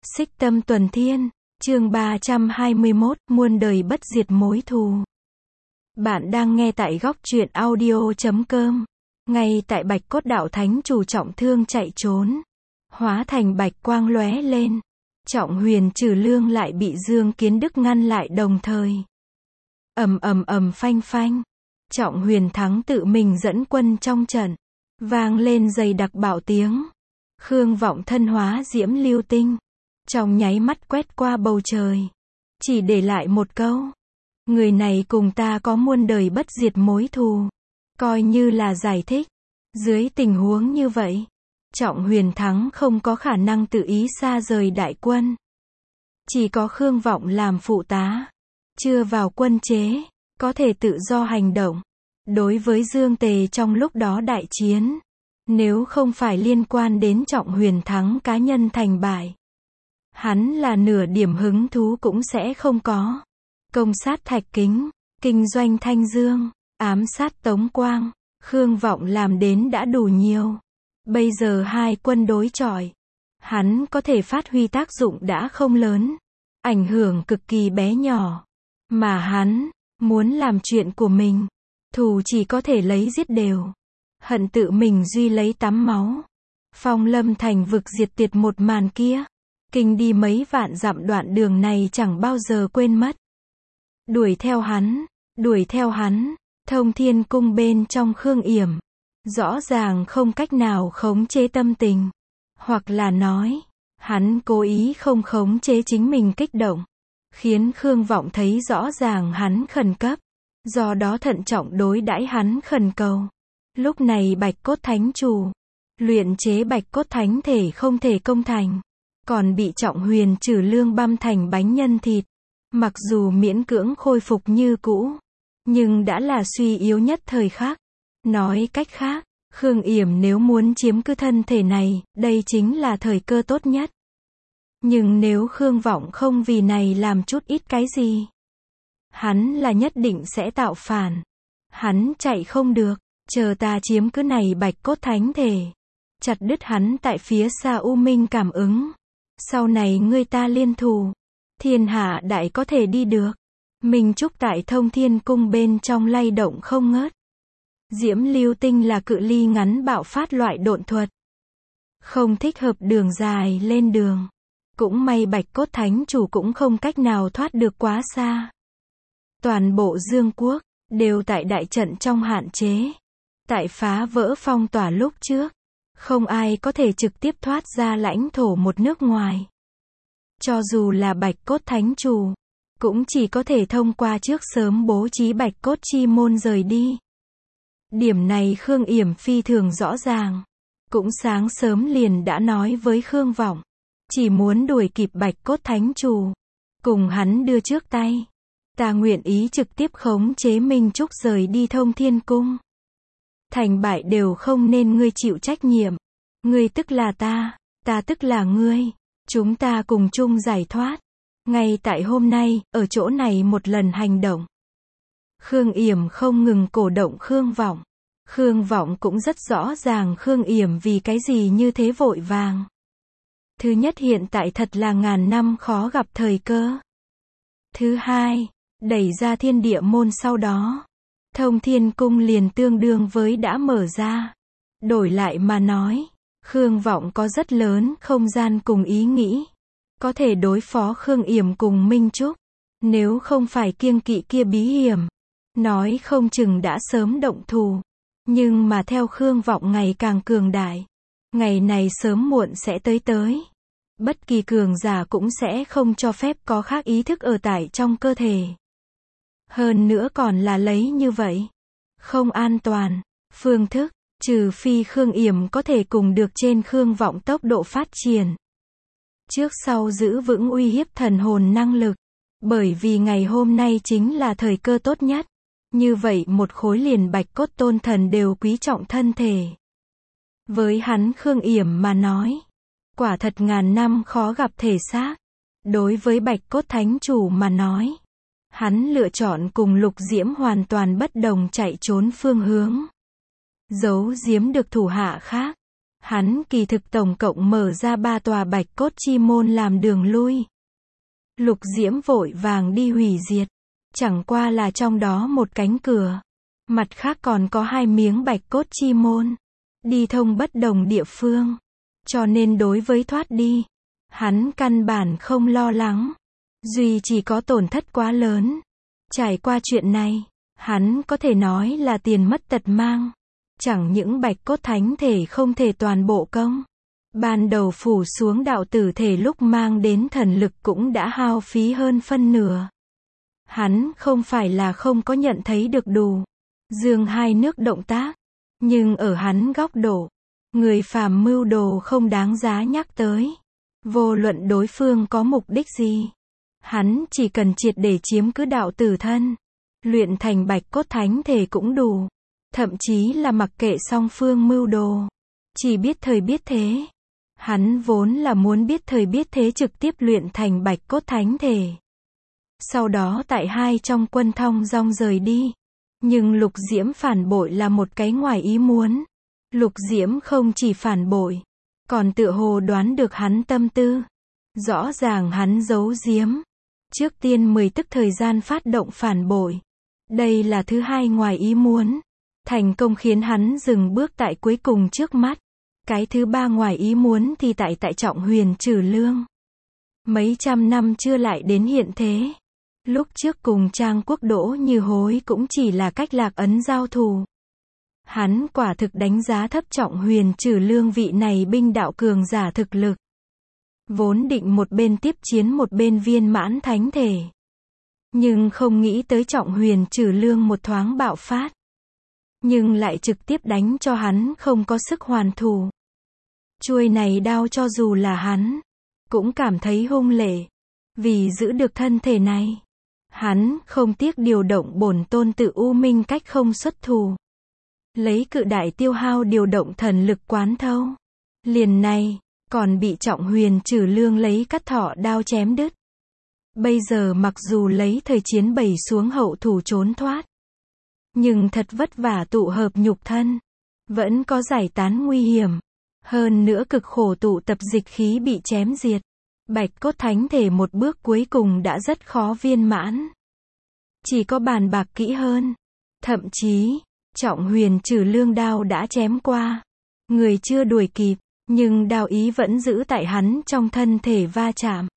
Xích Tâm Tuần Thiên, chương 321, muôn đời bất diệt mối thù. Bạn đang nghe tại góc truyện audio.com. Ngay tại Bạch Cốt Đạo Thánh chủ trọng thương chạy trốn, hóa thành bạch quang lóe lên. Trọng Huyền Trừ Lương lại bị Dương Kiến Đức ngăn lại đồng thời. Ầm ầm ầm phanh phanh. Trọng Huyền thắng tự mình dẫn quân trong trận. Vang lên dày đặc bạo tiếng. Khương Vọng thân hóa diễm lưu tinh. Trong nháy mắt quét qua bầu trời. Chỉ để lại một câu. Người này cùng ta có muôn đời bất diệt mối thù. Coi như là giải thích. Dưới tình huống như vậy, Trọng Huyền thắng không có khả năng tự ý xa rời đại quân. Chỉ có Khương Vọng làm phụ tá. Chưa vào quân chế, có thể tự do hành động. Đối với Dương Tề trong lúc đó đại chiến, nếu không phải liên quan đến Trọng Huyền thắng cá nhân thành bại, hắn là nửa điểm hứng thú cũng sẽ không có. Công sát Thạch Kính, kinh doanh Thanh Dương, ám sát Tống Quang, Khương Vọng làm đến đã đủ nhiều. Bây giờ hai quân đối chọi, hắn có thể phát huy tác dụng đã không lớn, ảnh hưởng cực kỳ bé nhỏ. Mà hắn muốn làm chuyện của mình, thù chỉ có thể lấy giết đều, hận tự mình duy lấy tắm máu. Phong Lâm thành vực diệt tiệt một màn kia, kinh đi mấy vạn dặm đoạn đường này chẳng bao giờ quên mất. Đuổi theo hắn, Thông Thiên cung bên trong Khương Yểm, rõ ràng không cách nào khống chế tâm tình. Hoặc là nói, hắn cố ý không khống chế chính mình kích động, khiến Khương Vọng thấy rõ ràng hắn khẩn cấp, do đó thận trọng đối đãi hắn khẩn cầu. Lúc này Bạch Cốt Thánh chủ, luyện chế Bạch Cốt Thánh thể không thể công thành, còn bị Trọng Huyền Trừ Lương băm thành bánh nhân thịt. Mặc dù miễn cưỡng khôi phục như cũ, nhưng đã là suy yếu nhất thời khắc. Nói cách khác, Khương Yểm nếu muốn chiếm cứ thân thể này, đây chính là thời cơ tốt nhất. Nhưng nếu Khương Vọng không vì này làm chút ít cái gì, hắn là nhất định sẽ tạo phản. Hắn chạy không được, chờ ta chiếm cứ này Bạch Cốt Thánh thể, chặt đứt hắn tại phía xa U Minh cảm ứng. Sau này ngươi ta liên thủ, thiên hạ đại có thể đi được. Minh Trúc tại Thông Thiên cung bên trong lay động không ngớt. Diễm lưu tinh là cự ly ngắn bạo phát loại độn thuật, không thích hợp đường dài lên đường. Cũng may Bạch Cốt Thánh chủ cũng không cách nào thoát được quá xa. Toàn bộ Dương quốc đều tại đại trận trong hạn chế. Tại phá vỡ phong tỏa lúc trước, không ai có thể trực tiếp thoát ra lãnh thổ một nước ngoài. Cho dù là Bạch Cốt Thánh chủ, cũng chỉ có thể thông qua trước sớm bố trí Bạch Cốt chi môn rời đi. Điểm này Khương Yểm phi thường rõ ràng. Cũng sáng sớm liền đã nói với Khương Vọng, chỉ muốn đuổi kịp Bạch Cốt Thánh chủ, cùng hắn đưa trước tay. Ta nguyện ý trực tiếp khống chế Minh Trúc rời đi Thông Thiên cung. Thành bại đều không nên ngươi chịu trách nhiệm. Ngươi tức là ta tức là ngươi. Chúng ta cùng chung giải thoát. Ngay tại hôm nay, ở chỗ này một lần hành động. Khương Yểm không ngừng cổ động Khương Vọng. Khương Vọng cũng rất rõ ràng Khương Yểm vì cái gì như thế vội vàng. Thứ nhất, hiện tại thật là ngàn năm khó gặp thời cơ. Thứ hai, đẩy ra thiên địa môn sau đó, Thông Thiên cung liền tương đương với đã mở ra. Đổi lại mà nói, Khương Vọng có rất lớn không gian cùng ý nghĩ, có thể đối phó Khương Yểm cùng Minh Trúc. Nếu không phải kiêng kỵ kia bí hiểm, nói không chừng đã sớm động thủ. Nhưng mà theo Khương Vọng ngày càng cường đại, ngày này sớm muộn sẽ tới. Bất kỳ cường giả cũng sẽ không cho phép có khác ý thức ở tại trong cơ thể. Hơn nữa còn là lấy như vậy, không an toàn. Phương thức, trừ phi Khương Yểm có thể cùng được trên Khương Vọng tốc độ phát triển, trước sau giữ vững uy hiếp thần hồn năng lực. Bởi vì ngày hôm nay chính là thời cơ tốt nhất. Như vậy một khối liền Bạch Cốt tôn thần đều quý trọng thân thể. Với hắn Khương Yểm mà nói, quả thật ngàn năm khó gặp thể xác. Đối với Bạch Cốt Thánh chủ mà nói, hắn lựa chọn cùng Lục Diễm hoàn toàn bất đồng chạy trốn phương hướng. Giấu giếm được thủ hạ khác, Hắn kỳ thực tổng cộng mở ra 3 tòa bạch cốt chi môn làm đường lui. Lục Diễm vội vàng đi hủy diệt. Chẳng qua là trong đó một cánh cửa. Mặt khác còn có 2 miếng bạch cốt chi môn. Đi thông bất đồng địa phương. Cho nên đối với thoát đi, hắn căn bản không lo lắng. Duy chỉ có tổn thất quá lớn. Trải qua chuyện này, hắn có thể nói là tiền mất tật mang. Chẳng những bạch cốt thánh thể không thể toàn bộ công. Ban đầu phủ xuống đạo tử thể lúc mang đến thần lực cũng đã hao phí hơn phân nửa. Hắn không phải là không có nhận thấy được đủ. Dương hai nước động tác. Nhưng ở hắn góc độ, người phàm mưu đồ không đáng giá nhắc tới. Vô luận đối phương có mục đích gì. Hắn chỉ cần triệt để chiếm cứ đạo tử thân. Luyện thành bạch cốt thánh thể cũng đủ. Thậm chí là mặc kệ song phương mưu đồ. Chỉ biết thời biết thế. Hắn vốn là muốn biết thời biết thế trực tiếp luyện thành bạch cốt thánh thể. Sau đó tại 2 trong quân thong dong rời đi. Nhưng Lục Diễm phản bội là một cái ngoài ý muốn. Lục Diễm không chỉ phản bội, còn tựa hồ đoán được hắn tâm tư. Rõ ràng hắn giấu giếm. Trước tiên 10 tức thời gian phát động phản bội. Đây là thứ 2 ngoài ý muốn. Thành công khiến hắn dừng bước tại cuối cùng trước mắt. Cái thứ 3 ngoài ý muốn thì tại Trọng Huyền Trừ Lương. Mấy trăm năm chưa lại đến hiện thế. Lúc trước cùng Trang Quốc Đỗ Như Hối cũng chỉ là cách lạc ấn giao thù. Hắn quả thực đánh giá thấp Trọng Huyền Trừ Lương vị này binh đạo cường giả thực lực. Vốn định một bên tiếp chiến một bên viên mãn thánh thể. Nhưng không nghĩ tới Trọng Huyền Trừ Lương một thoáng bạo phát. Nhưng lại trực tiếp đánh cho hắn không có sức hoàn thủ. Chuôi này đao cho dù là hắn, cũng cảm thấy hung lệ. Vì giữ được thân thể này, hắn không tiếc điều động bổn tôn tự U Minh cách không xuất thủ. Lấy cự đại tiêu hao điều động thần lực quán thâu. Liền này, còn bị Trọng Huyền Trừ Lương lấy cắt thọ đao chém đứt. Bây giờ mặc dù lấy thời chiến bày xuống hậu thủ trốn thoát. Nhưng thật vất vả tụ hợp nhục thân. Vẫn có giải tán nguy hiểm. Hơn nữa cực khổ tụ tập dịch khí bị chém diệt. Bạch cốt thánh thể một bước cuối cùng đã rất khó viên mãn. Chỉ có bàn bạc kỹ hơn. Thậm chí, Trọng Huyền Trừ Lương đao đã chém qua. Người chưa đuổi kịp, nhưng đao ý vẫn giữ tại hắn trong thân thể va chạm.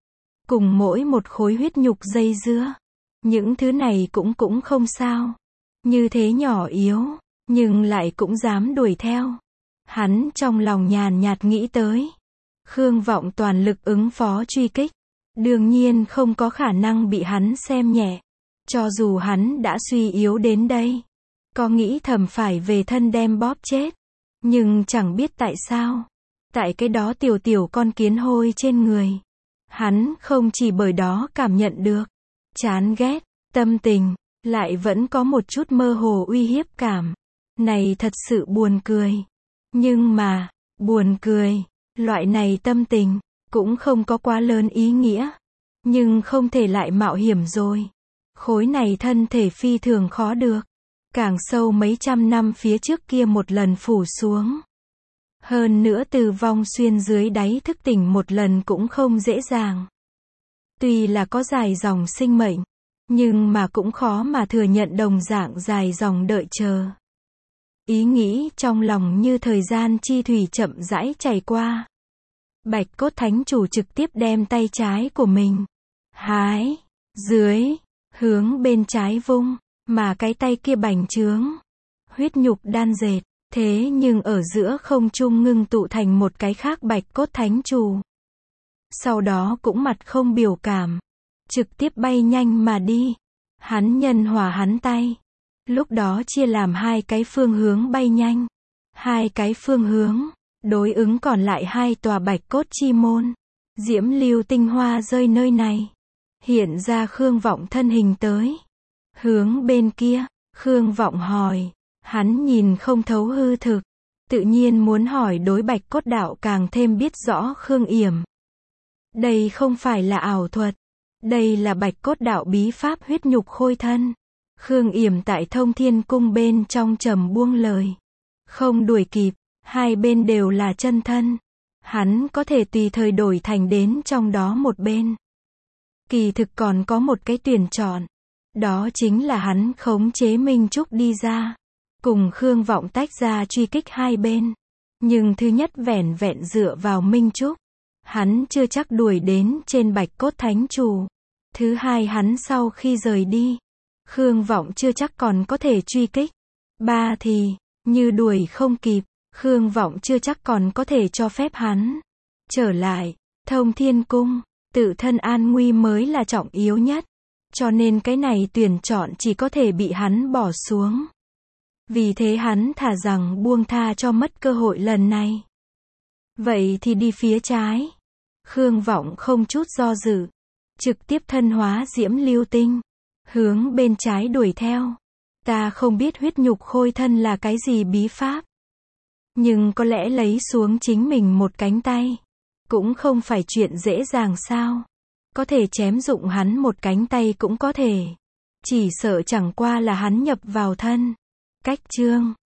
Cùng mỗi một khối huyết nhục dây dưa. Những thứ này cũng không sao. Như thế nhỏ yếu, nhưng lại cũng dám đuổi theo. Hắn trong lòng nhàn nhạt nghĩ tới. Khương Vọng toàn lực ứng phó truy kích. Đương nhiên không có khả năng bị hắn xem nhẹ. Cho dù hắn đã suy yếu đến đây. Có nghĩ thầm phải về thân đem bóp chết. Nhưng chẳng biết tại sao. Tại cái đó tiểu con kiến hôi trên người. Hắn không chỉ bởi đó cảm nhận được. Chán ghét, tâm tình. Lại vẫn có một chút mơ hồ uy hiếp cảm. Này thật sự buồn cười. Nhưng mà, buồn cười, loại này tâm tình, cũng không có quá lớn ý nghĩa. Nhưng không thể lại mạo hiểm rồi. Khối này thân thể phi thường khó được. Càng sâu mấy trăm năm phía trước kia một lần phủ xuống. Hơn nữa từ vong xuyên dưới đáy thức tỉnh một lần cũng không dễ dàng. Tuy là có dài dòng sinh mệnh. Nhưng mà cũng khó mà thừa nhận đồng dạng dài dòng đợi chờ. Ý nghĩ trong lòng như thời gian chi thủy chậm rãi chảy qua. Bạch cốt thánh chủ trực tiếp đem tay trái của mình. Hái, dưới, hướng bên trái vung, mà cái tay kia bành trướng. Huyết nhục đan dệt, thế nhưng ở giữa không trung ngưng tụ thành một cái khác bạch cốt thánh chủ. Sau đó cũng mặt không biểu cảm. Trực tiếp bay nhanh mà đi. Hắn nhân hòa hắn tay. Lúc đó chia làm 2 cái phương hướng bay nhanh. 2 cái phương hướng. Đối ứng còn lại 2 tòa bạch cốt chi môn. Diễm lưu tinh hoa rơi nơi này. Hiện ra Khương Vọng thân hình tới. Hướng bên kia. Khương Vọng hỏi. Hắn nhìn không thấu hư thực. Tự nhiên muốn hỏi đối bạch cốt đạo càng thêm biết rõ Khương Yểm. Đây không phải là ảo thuật. Đây là bạch cốt đạo bí pháp huyết nhục khôi thân. Khương Yểm tại Thông Thiên Cung bên trong trầm buông lời. Không đuổi kịp. Hai bên đều là chân thân. Hắn có thể tùy thời đổi thành đến trong đó một bên. Kỳ thực còn có một cái tuyển chọn. Đó chính là hắn khống chế Minh Trúc đi ra. Cùng Khương Vọng tách ra truy kích hai bên. Nhưng thứ nhất vẻn vẹn dựa vào Minh Trúc. Hắn chưa chắc đuổi đến trên Bạch Cốt Thánh Chủ. Thứ hai hắn sau khi rời đi. Khương Vọng chưa chắc còn có thể truy kích. Ba thì, như đuổi không kịp. Khương Vọng chưa chắc còn có thể cho phép hắn trở lại. Thông Thiên Cung, tự thân an nguy mới là trọng yếu nhất. Cho nên cái này tuyển chọn chỉ có thể bị hắn bỏ xuống. Vì thế hắn thà rằng buông tha cho mất cơ hội lần này. Vậy thì đi phía trái. Khương Vọng không chút do dự. Trực tiếp thân hóa diễm lưu tinh. Hướng bên trái đuổi theo. Ta không biết huyết nhục khôi thân là cái gì bí pháp. Nhưng có lẽ lấy xuống chính mình một cánh tay. Cũng không phải chuyện dễ dàng sao. Có thể chém dụng hắn một cánh tay cũng có thể. Chỉ sợ chẳng qua là hắn nhập vào thân. Cách chương